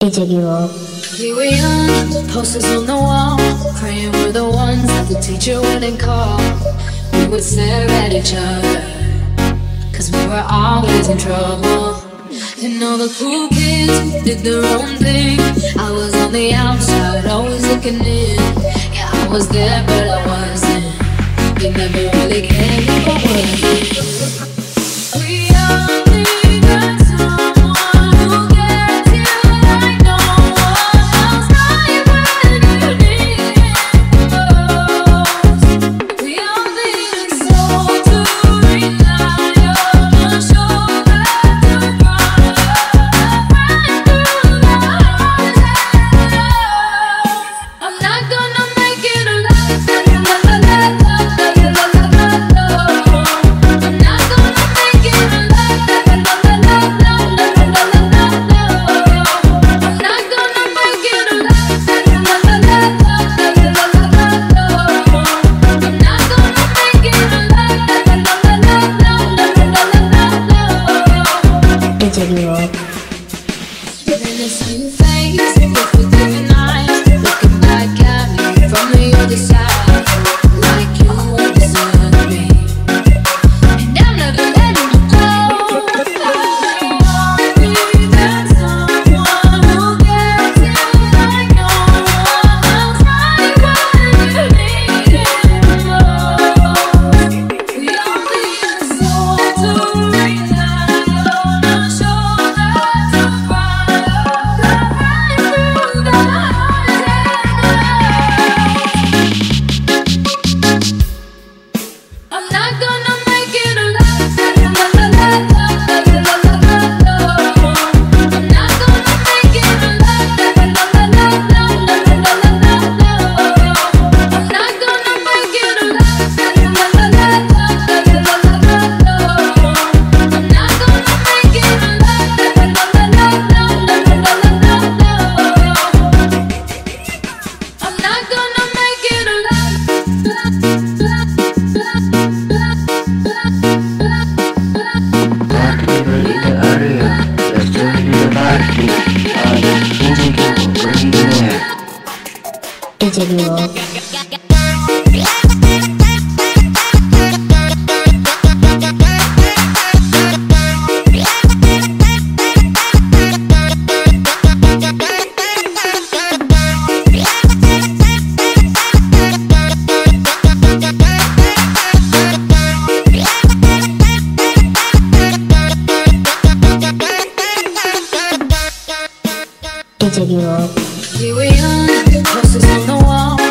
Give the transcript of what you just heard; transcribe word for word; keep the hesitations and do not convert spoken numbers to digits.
D J Giro. We were young, posters on the wall, praying we're the ones that the teacher wouldn't call. We would stare at each other, cause we were always in trouble. And all the cool kids did their own thing. I was on the outside, always looking in. Yeah, I was there, but I wasn't. They never really cared if I wasn't. We only got someone who gets you like no one else. Right when you need it most. We all need a soul to rely on, a shoulder to cry, a friend through the highs and lows. I'm not gonna make it alive. La la la la la la la la la la. I'm not gonna make it alive. La la la la la la la la la la la. I'm not gonna make it alive. La la la la la la la la la la la. I'm not gonna make it alive. La la la la la la la la la. D J Giro. Then I saw your face with different eyes, looking back at me from the other side, like you understood me. And I'm never letting you go. I only got someone who gets you like no one else. Right when you need it most. We all need a soul to rely on, a shoulder to cry, a friend through the highs and lows. I'm not gonna make it alive. La la la la la la la la la la. I'm not gonna make it alive. La la la la la la la la la la la. I'm not gonna make it alive. La la la la la la la la la la la. I'm not gonna make it alive. La la la la la la la la la la la. I'm not gonna make it alive. Ready to hurry up. Let's do it in the party. All this D J Giro, bring it in. D J Giro. D J Giro. We were young, posters on the wall,